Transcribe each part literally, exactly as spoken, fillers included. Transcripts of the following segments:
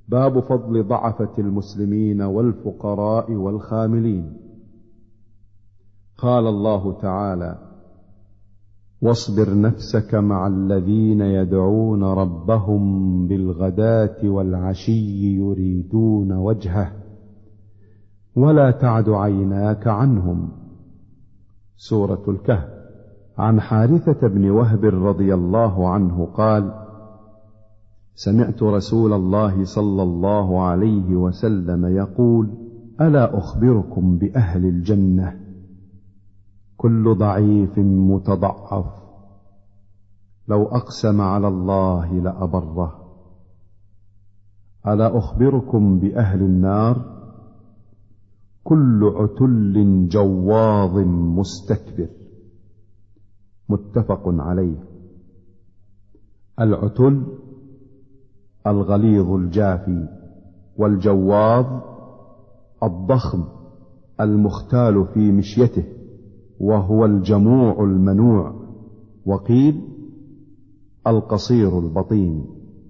باب فضل ضعفة المسلمين والفقراء والخاملين. قال الله تعالى: واصبر نفسك مع الذين يدعون ربهم بالغداة والعشي يريدون وجهه ولا تعد عيناك عنهم. سورة الكهف. عن حارثة بن وهب رضي الله عنه قال: سمعت رسول الله صلى الله عليه وسلم يقول: ألا أخبركم بأهل الجنة؟ كل ضعيف متضعف لو أقسم على الله لأبره. ألا أخبركم بأهل النار؟ كل عتل جواظ مستكبر. متفق عليه. العتل الغليظ الجافي، والجواظ الضخم المختال في مشيته، وهو الجموع المنوع، وقيل القصير البطين.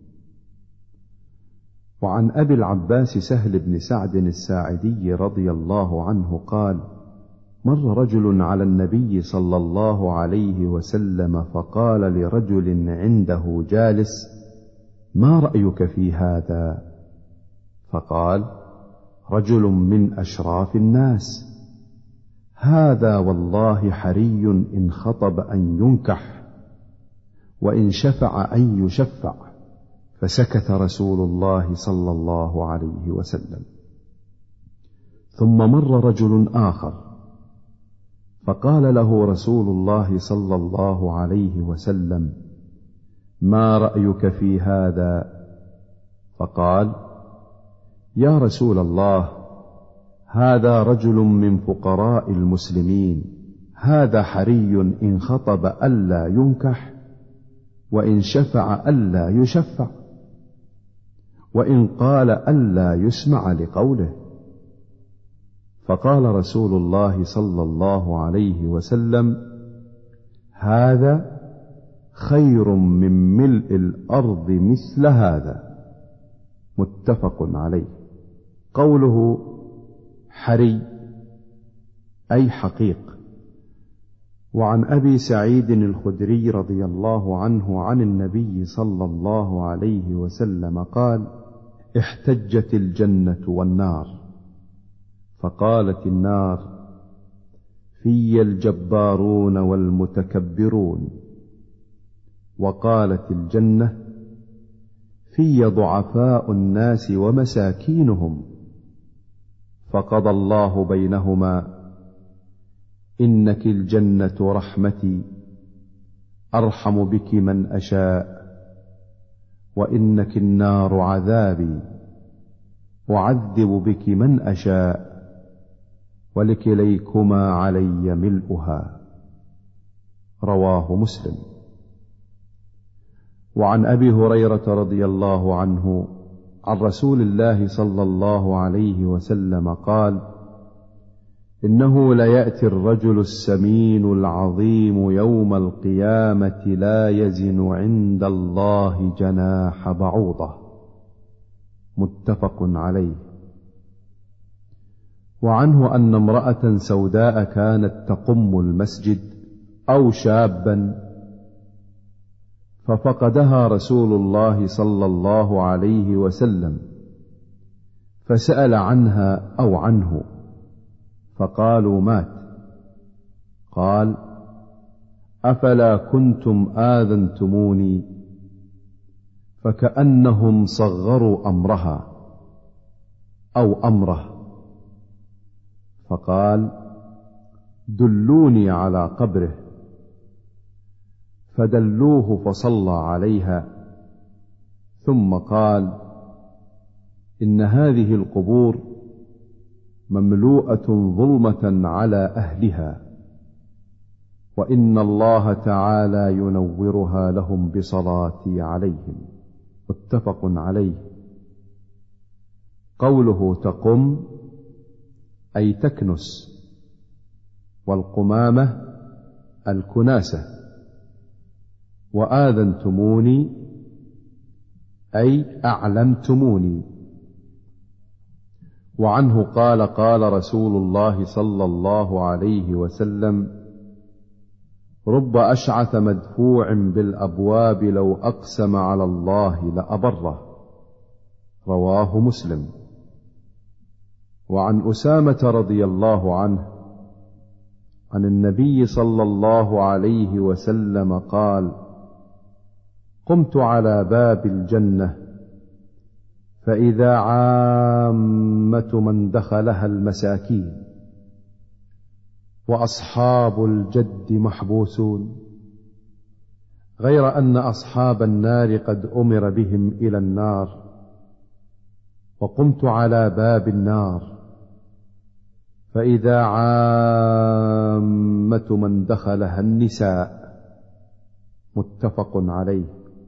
وعن أبي العباس سهل بن سعد الساعدي رضي الله عنه قال: مر رجل على النبي صلى الله عليه وسلم فقال لرجل عنده جالس: ما رأيك في هذا؟ فقال: رجل من أشراف الناس، هذا والله حري إن خطب أن ينكح، وإن شفع أن يشفع. فسكت رسول الله صلى الله عليه وسلم. ثم مر رجل آخر فقال له رسول الله صلى الله عليه وسلم: ما رأيك في هذا؟ فقال: يا رسول الله، هذا رجل من فقراء المسلمين، هذا حري إن خطب ألا ينكح، وإن شفع ألا يشفع، وإن قال ألا يسمع لقوله. فقال رسول الله صلى الله عليه وسلم: هذا خير من ملء الأرض مثل هذا. متفق عليه. قوله حري أي حقيق. وعن أبي سعيد الخدري رضي الله عنه عن النبي صلى الله عليه وسلم قال: احتجت الجنة والنار، فقالت النار: في الجبارون والمتكبرون. وقالت الجنة: في ضعفاء الناس ومساكينهم. فقضى الله بينهما: إنك الجنة رحمتي أرحم بك من أشاء، وإنك النار عذابي أعذب بك من أشاء، ولكليكما علي ملؤها. رواه مسلم. وعن أبي هريرة رضي الله عنه عن رسول الله صلى الله عليه وسلم قال: إنه ليأتي الرجل السمين العظيم يوم القيامة لا يزن عند الله جناح بعوضة. متفق عليه. وعنه أن امرأة سوداء كانت تقم المسجد أو شابا، ففقدها رسول الله صلى الله عليه وسلم، فسأل عنها أو عنه، فقالوا مات. قال: أفلا كنتم آذنتموني؟ فكأنهم صغروا أمرها أو أمره. فقال: دلوني على قبره. فدلوه فصلى عليها، ثم قال: إن هذه القبور مملوءة ظلمة على أهلها، وإن الله تعالى ينورها لهم بصلاتي عليهم. متفق عليه. قوله تقم أي تكنس، والقمامة الكناسة. وآذنتموني أي أعلمتموني، وعنه قال قال رسول الله صلى الله عليه وسلم: رب أشعث مدفوع بالأبواب لو أقسم على الله لأبره. رواه مسلم. وعن أسامة رضي الله عنه عن النبي صلى الله عليه وسلم قال: قمت على باب الجنة فإذا عامة من دخلها المساكين، وأصحاب الجد محبوسون، غير أن أصحاب النار قد أمر بهم إلى النار. وقمت على باب النار فإذا عامة من دخلها النساء. متفق عليه.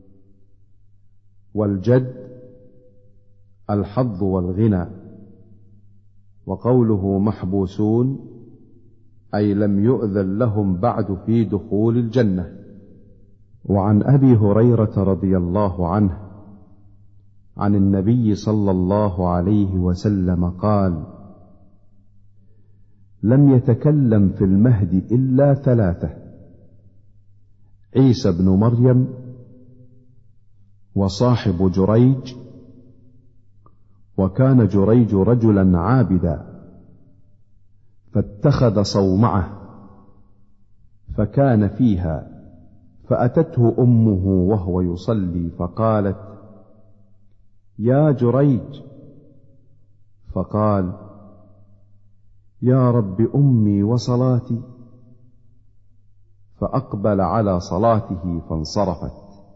والجد الحظ والغنى. وقوله محبوسون أي لم يؤذن لهم بعد في دخول الجنة. وعن أبي هريرة رضي الله عنه عن النبي صلى الله عليه وسلم قال: لم يتكلم في المهد إلا ثلاثة: عيسى بن مريم، وصاحب جريج، وكان جريج رجلا عابدا فاتخذ صومعة فكان فيها، فأتته أمه وهو يصلي فقالت: يا جريج، فقال: يا رب أمي وصلاتي، فأقبل على صلاته فانصرفت.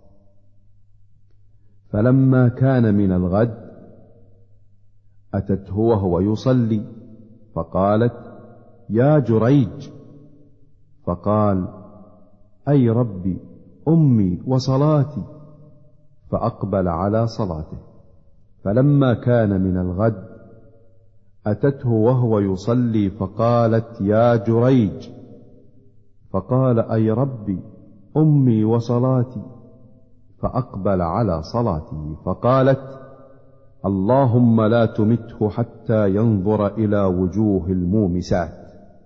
فلما كان من الغد أتته وهو يصلي فقالت: يا جريج، فقال: أي ربي أمي وصلاتي، فأقبل على صلاته. فلما كان من الغد أتته وهو يصلي فقالت: يا جريج، فقال: أي ربي أمي وصلاتي، فأقبل على صلاته. فقالت: اللهم لا تمته حتى ينظر إلى وجوه المومسات.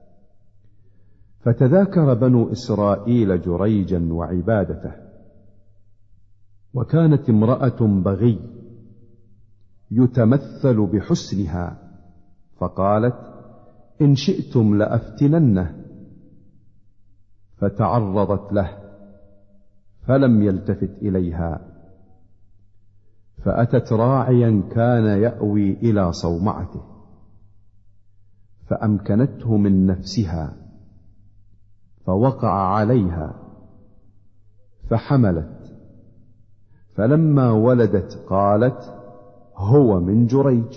فتذاكر بنو إسرائيل جريجا وعبادته. وكانت امرأة بغي يتمثل بحسنها، فقالت: إن شئتم لأفتننه. فتعرضت له فلم يلتفت إليها، فأتت راعيا كان يأوي إلى صومعته فأمكنته من نفسها، فوقع عليها فحملت. فلما ولدت قالت: هو من جريج.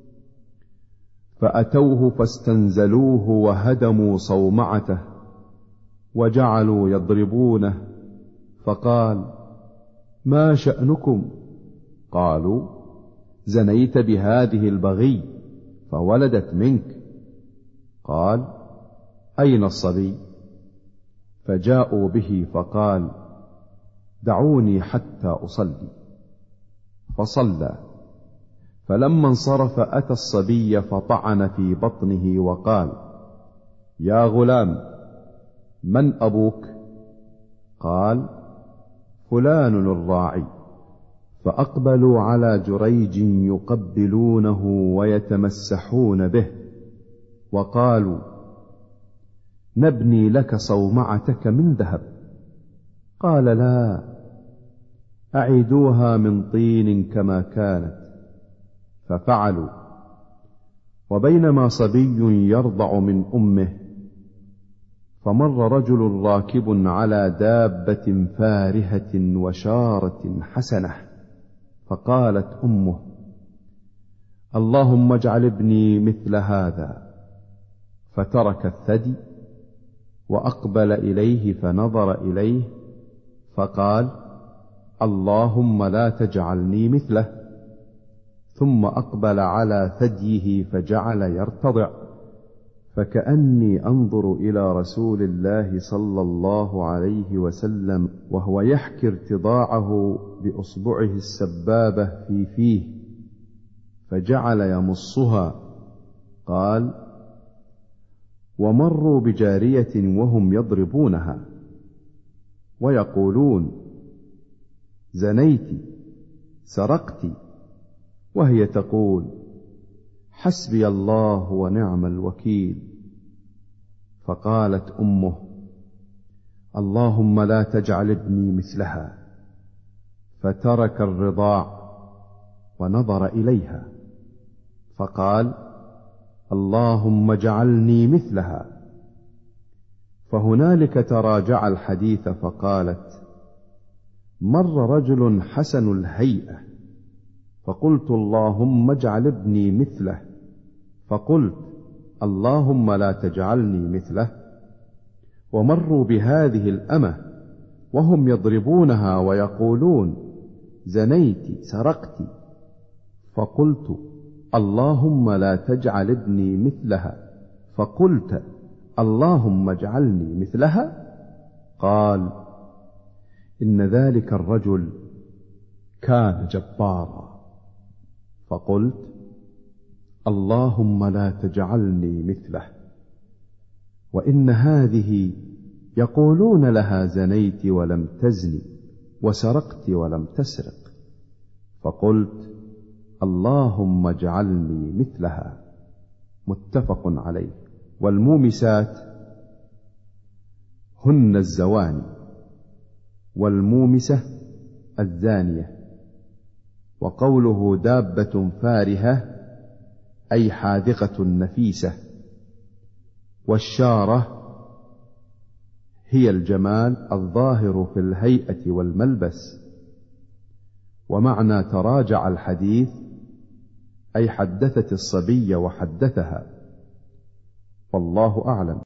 فأتوه فاستنزلوه وهدموا صومعته وجعلوا يضربونه، فقال: ما شأنكم؟ قالوا: زنيت بهذه البغي فولدت منك. قال: أين الصبي؟ فجاءوا به فقال: دعوني حتى أصلي. فصلى. فلما انصرف أتى الصبي فطعن في بطنه وقال: يا غلام، من أبوك؟ قال: فلان الراعي. فأقبلوا على جريج يقبلونه ويتمسحون به، وقالوا: نبني لك صومعتك من ذهب. قال: لا، أعيدوها من طين كما كانت. ففعلوا. وبينما صبي يرضع من أمه، فمر رجل راكب على دابة فارهة وشارة حسنة، فقالت أمه: اللهم اجعل ابني مثل هذا. فترك الثدي وأقبل إليه فنظر إليه فقال: اللهم لا تجعلني مثله. ثم أقبل على ثديه فجعل يرتضع، فكأني أنظر إلى رسول الله صلى الله عليه وسلم وهو يحكي ارتضاعه بأصبعه السبابة في فيه، فجعل يمصها قال: ومروا بجارية وهم يضربونها ويقولون: زنيت، سرقت، وهي تقول: حسبي الله ونعم الوكيل. فقالت أمه: اللهم لا تجعل ابني مثلها. فترك الرضاع ونظر إليها فقال: اللهم اجعلني مثلها. فهنالك تراجع الحديث فقالت: مر رجل حسن الهيئة فقلت: اللهم اجعل ابني مثله، فقلت: اللهم لا تجعلني مثله. ومروا بهذه الأمة وهم يضربونها ويقولون: زنيت، سرقت، فقلت: اللهم لا تجعل ابني مثلها، فقلت: اللهم اجعلني مثلها. قال: إن ذلك الرجل كان جبارا. فقلت: اللهم لا تجعلني مثله. وإن هذه يقولون لها: زنيت ولم تزني، وسرقت ولم تسرق. فقلت: اللهم اجعلني مثلها. متفق عليه. والمومسات هن الزواني، والمومسة الزانية. وقوله دابة فارهة أي حاذقة نفيسة. والشارة هي الجمال الظاهر في الهيئة والملبس. ومعنى تراجع الحديث أي حدثت الصبي وحدثها. والله أعلم.